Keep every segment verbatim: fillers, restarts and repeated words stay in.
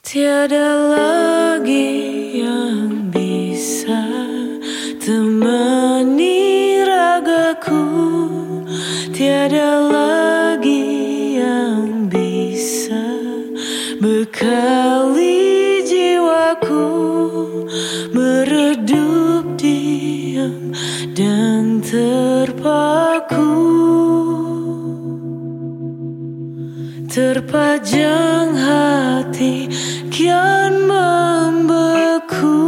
Tiada lagi yang bisa temani ragaku, tiada lagi yang bisa bekali jiwaku, meredup diam dan terpaku, terpajang hati kian membeku.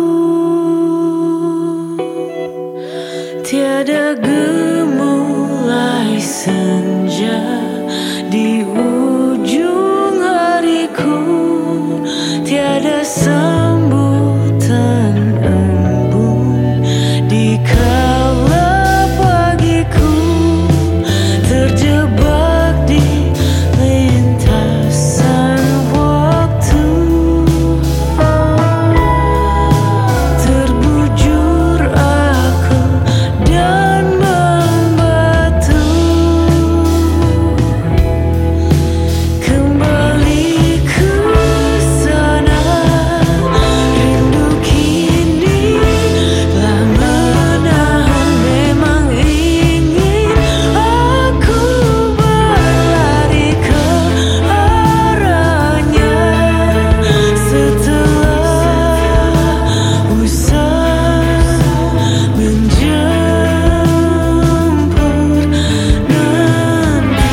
Tiada gemulai senja di ujung hariku, tiada sambutan embun di kala pagiku, terjebak di lintasan waktu, terbujur aku dan membatu. Kembali ke sana, rindu kini telah menahan. Memang ingin aku berlari ke arahnya, setelah usai menjemput nanti.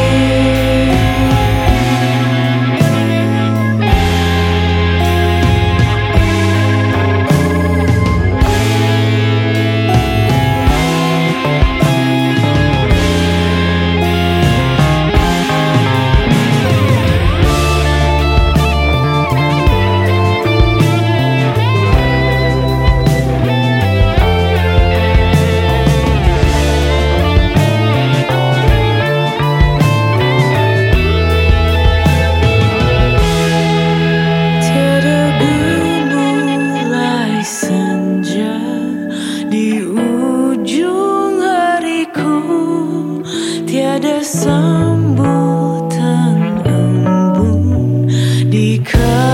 Tiada gemulai senja di ujung hariku, tiada sambutan embun di kala